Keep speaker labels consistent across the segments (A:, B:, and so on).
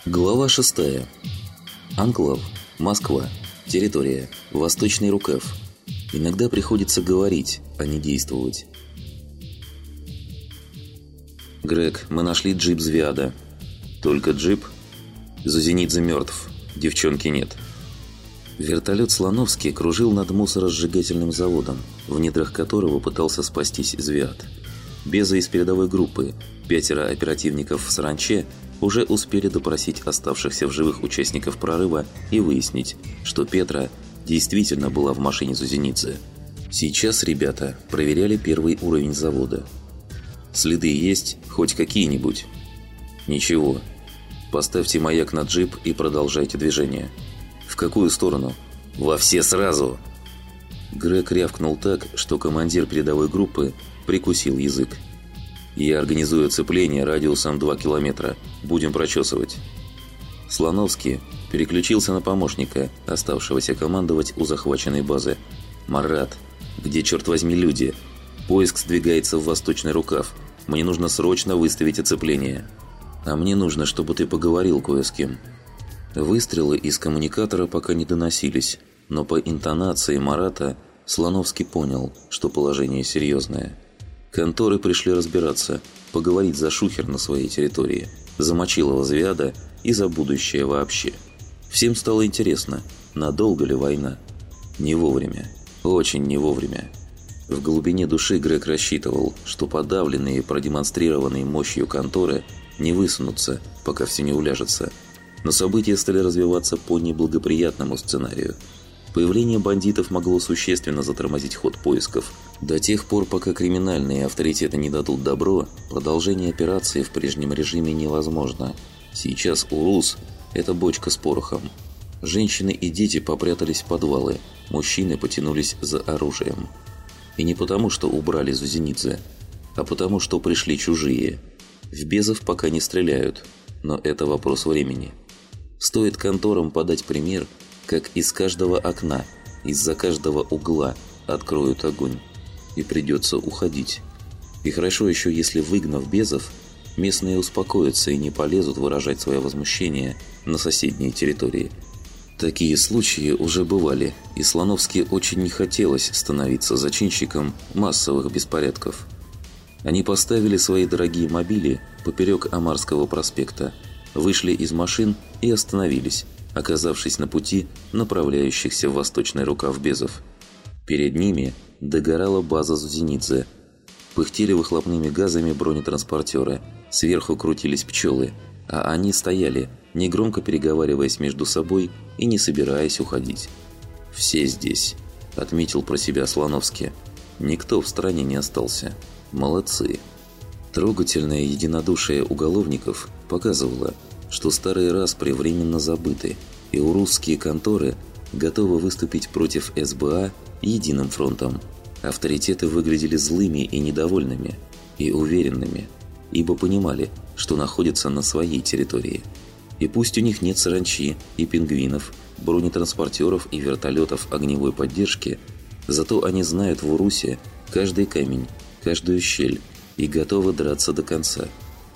A: Глава 6. Анклав. Москва. Территория. Восточный рукав. Иногда приходится говорить, а не действовать. Грег, мы нашли джип Звиада. Только джип? Зузенидзе мертв. Девчонки нет. Вертолет Слоновский кружил над мусоросжигательным заводом, в недрах которого пытался спастись Звиад. Безы из передовой группы, 5 оперативников в Саранче уже успели допросить оставшихся в живых участников прорыва и выяснить, что Петра действительно была в машине Зузенидзе. Сейчас ребята проверяли первый уровень завода. Следы есть хоть какие-нибудь? Ничего. Поставьте маяк на джип и продолжайте движение. В какую сторону? Во все сразу! Грег рявкнул так, что командир передовой группы прикусил язык. Я организую оцепление радиусом 2 километра. Будем прочесывать. Слоновский переключился на помощника, оставшегося командовать у захваченной базы. «Марат, где, черт возьми, люди? Поиск сдвигается в восточный рукав. Мне нужно срочно выставить оцепление. А мне нужно, чтобы ты поговорил кое с кем». Выстрелы из коммуникатора пока не доносились, но по интонации Марата Слоновский понял, что положение серьезное. Конторы пришли разбираться, поговорить за шухер на своей территории, за Мочилова Звиада и за будущее вообще. Всем стало интересно, надолго ли война. Не вовремя. Очень не вовремя. В глубине души Грег рассчитывал, что подавленные и продемонстрированные мощью конторы не высунутся, пока все не уляжется. Но события стали развиваться по неблагоприятному сценарию. Появление бандитов могло существенно затормозить ход поисков. До тех пор, пока криминальные авторитеты не дадут добро, продолжение операции в прежнем режиме невозможно. Сейчас Урус – это бочка с порохом. Женщины и дети попрятались в подвалы, мужчины потянулись за оружием. И не потому, что убрали Зузенидзе, а потому, что пришли чужие. В Безов пока не стреляют, но это вопрос времени. Стоит конторам подать пример, как из каждого окна, из-за каждого угла откроют огонь. И придется уходить. И хорошо еще, если, выгнав Безов, местные успокоятся и не полезут выражать свое возмущение на соседние территории. Такие случаи уже бывали, и Слоновски очень не хотелось становиться зачинщиком массовых беспорядков. Они поставили свои дорогие мобили поперек Амарского проспекта, вышли из машин и остановились, оказавшись на пути направляющихся в восточный рукав Безов. Перед ними догорала база Зузенидзе. Пыхтели выхлопными газами бронетранспортеры, сверху крутились пчелы, а они стояли, негромко переговариваясь между собой и не собираясь уходить. «Все здесь», – отметил про себя Слоновский. «Никто в стране не остался. Молодцы». Трогательное единодушие уголовников показывало, что старые распри временно забыты, и урусские конторы готовы выступить против СБА единым фронтом. Авторитеты выглядели злыми и недовольными, и уверенными, ибо понимали, что находятся на своей территории. И пусть у них нет саранчи и пингвинов, бронетранспортеров и вертолетов огневой поддержки, зато они знают в Урусе каждый камень, каждую щель и готовы драться до конца.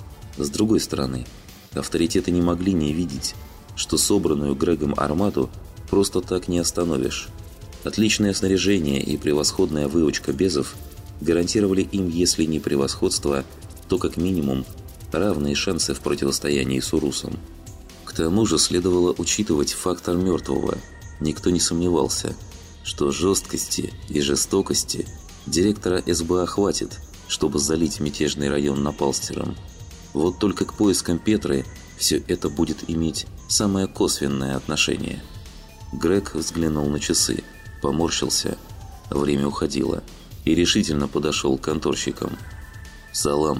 A: С другой стороны, авторитеты не могли не видеть, что собранную Грегом армаду просто так не остановишь. Отличное снаряжение и превосходная выучка Безов гарантировали им, если не превосходство, то как минимум равные шансы в противостоянии с Урусом. К тому же следовало учитывать фактор мертвого. Никто не сомневался, что жесткости и жестокости директора СБА хватит, чтобы залить мятежный район напалстером. Вот только к поискам Петры все это будет иметь самое косвенное отношение. Грег взглянул на часы, поморщился, время уходило, и решительно подошел к конторщикам. «Салам!»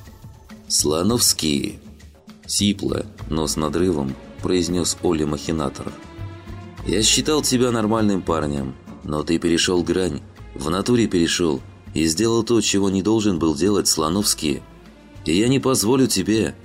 A: «Слоновский!» Сипло, но с надрывом произнес Оля-махинатор. «Я считал тебя нормальным парнем, но ты перешел грань, в натуре перешел, и сделал то, чего не должен был делать Слоновский. И я не позволю тебе!»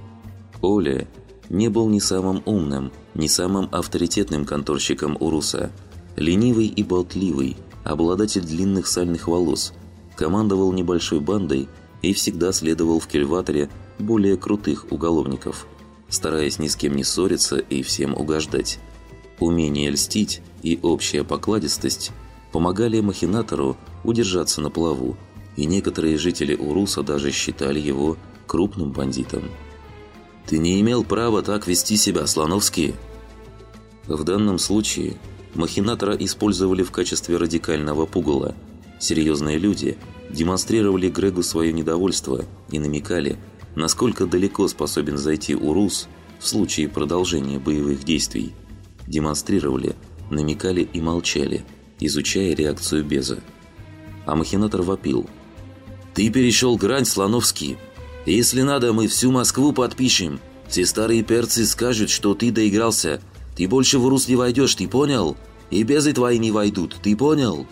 A: Оля не был ни самым умным, ни самым авторитетным конторщиком Уруса. Ленивый и болтливый, обладатель длинных сальных волос, командовал небольшой бандой и всегда следовал в кильваторе более крутых уголовников. стараясь ни с кем не ссориться и всем угождать. Умение льстить и общая покладистость помогали махинатору удержаться на плаву, и некоторые жители Уруса даже считали его крупным бандитом. «Ты не имел права так вести себя, Слоновский!» В данном случае махинатора использовали в качестве радикального пугала. Серьезные люди демонстрировали Грегу свое недовольство и намекали, насколько далеко способен зайти Урус в случае продолжения боевых действий. Демонстрировали, намекали и молчали, изучая реакцию Беза. А махинатор вопил: «Ты перешел грань, Слоновский! Если надо, мы всю Москву подпишем! Все старые перцы скажут, что ты доигрался! Ты больше в Урус не войдешь, ты понял? И Безы твои не войдут, ты понял?»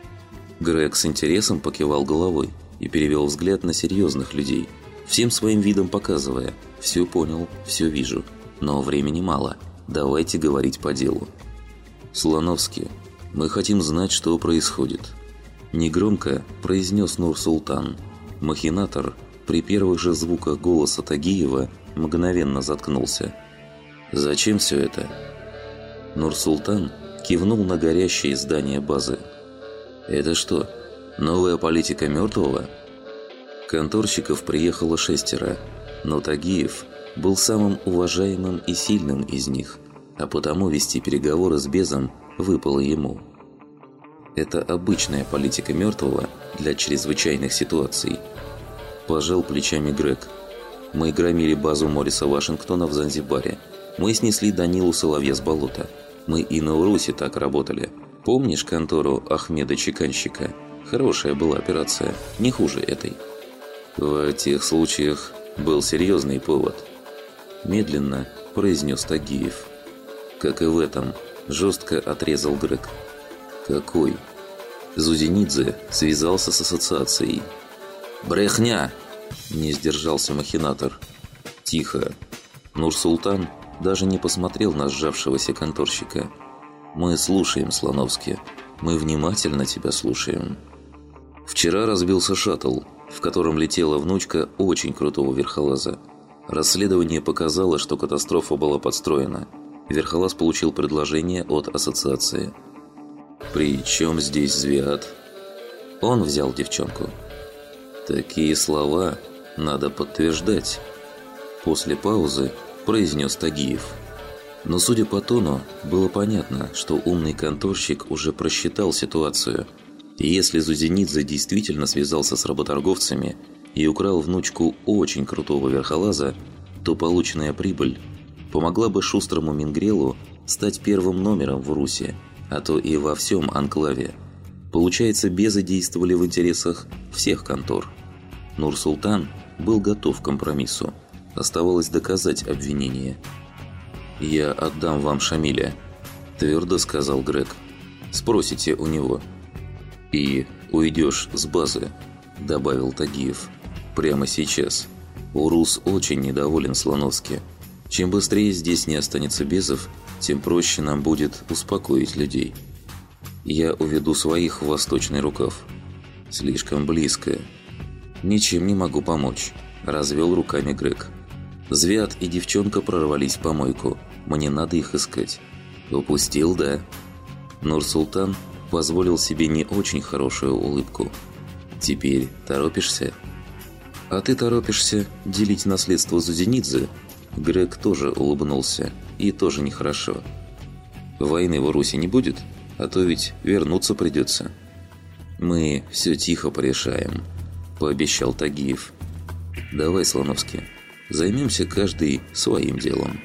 A: Грег с интересом покивал головой и перевел взгляд на серьезных людей, всем своим видом показывая: «Все понял, все вижу, но времени мало, давайте говорить по делу». «Слоновский, мы хотим знать, что происходит», – негромко произнес Нур-Султан. Махинатор при первых же звуках голоса Тагиева мгновенно заткнулся. «Зачем все это?» Нур-Султан кивнул на горящее здание базы. «Это что, новая политика мертвого?» Конторщиков приехало 6, но Тагиев был самым уважаемым и сильным из них, а потому вести переговоры с Безом выпало ему. Это обычная политика мертвого для чрезвычайных ситуаций. Пожал плечами Грег. Мы громили базу Мориса Вашингтона в Занзибаре. Мы снесли Данилу Соловья с болота. Мы и на Урусе так работали. Помнишь контору Ахмеда Чеканщика? Хорошая была операция, не хуже этой. В тех случаях был серьезный повод. Медленно произнес Тагиев. Как и в этом, жестко отрезал Грег. Какой? Зузенидзе связался с ассоциацией. «Брехня!» – не сдержался махинатор. «Тихо!» Нур-Султан даже не посмотрел на сжавшегося конторщика. «Мы слушаем, Слоновский. Мы внимательно тебя слушаем». Вчера разбился шаттл, в котором летела внучка очень крутого верхолаза. Расследование показало, что катастрофа была подстроена. Верхолаз получил предложение от ассоциации. «При чем здесь Звиад?» Он взял девчонку. «Такие слова надо подтверждать», – после паузы произнес Тагиев. Но, судя по тону, было понятно, что умный конторщик уже просчитал ситуацию. И если Зузенидзе действительно связался с работорговцами и украл внучку очень крутого верхолаза, то полученная прибыль помогла бы шустрому Мингрелу стать первым номером в Урусе, а то и во всем анклаве. Получается, Безы действовали в интересах всех контор. Нур-Султан был готов к компромиссу. Оставалось доказать обвинение. «Я отдам вам Шамиля», – твердо сказал Грег. «Спросите у него». «И уйдешь с базы», – добавил Тагиев. «Прямо сейчас. Урус очень недоволен Слоновски. Чем быстрее здесь не останется Безов, тем проще нам будет успокоить людей. Я уведу своих в восточный рукав. Слишком близко. Ничем не могу помочь», – развел руками Грег. Звят и девчонка прорвались в помойку. Мне надо их искать. Упустил, да? Нур-Султан позволил себе не очень хорошую улыбку. Теперь торопишься? А ты торопишься делить наследство Зузенидзе? Грег тоже улыбнулся. И тоже нехорошо. Войны в Урусе не будет, а то ведь вернуться придется. Мы все тихо порешаем, пообещал Тагиев. Давай, Слоновский. Займемся каждый своим делом.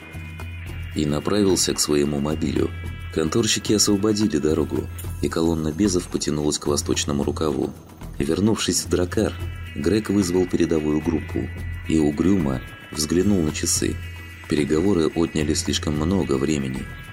A: И направился к своему мобилю. Конторщики освободили дорогу, и колонна Безов потянулась к восточному рукаву. Вернувшись в Дракар, Грег вызвал передовую группу и угрюмо взглянул на часы. Переговоры отняли слишком много времени.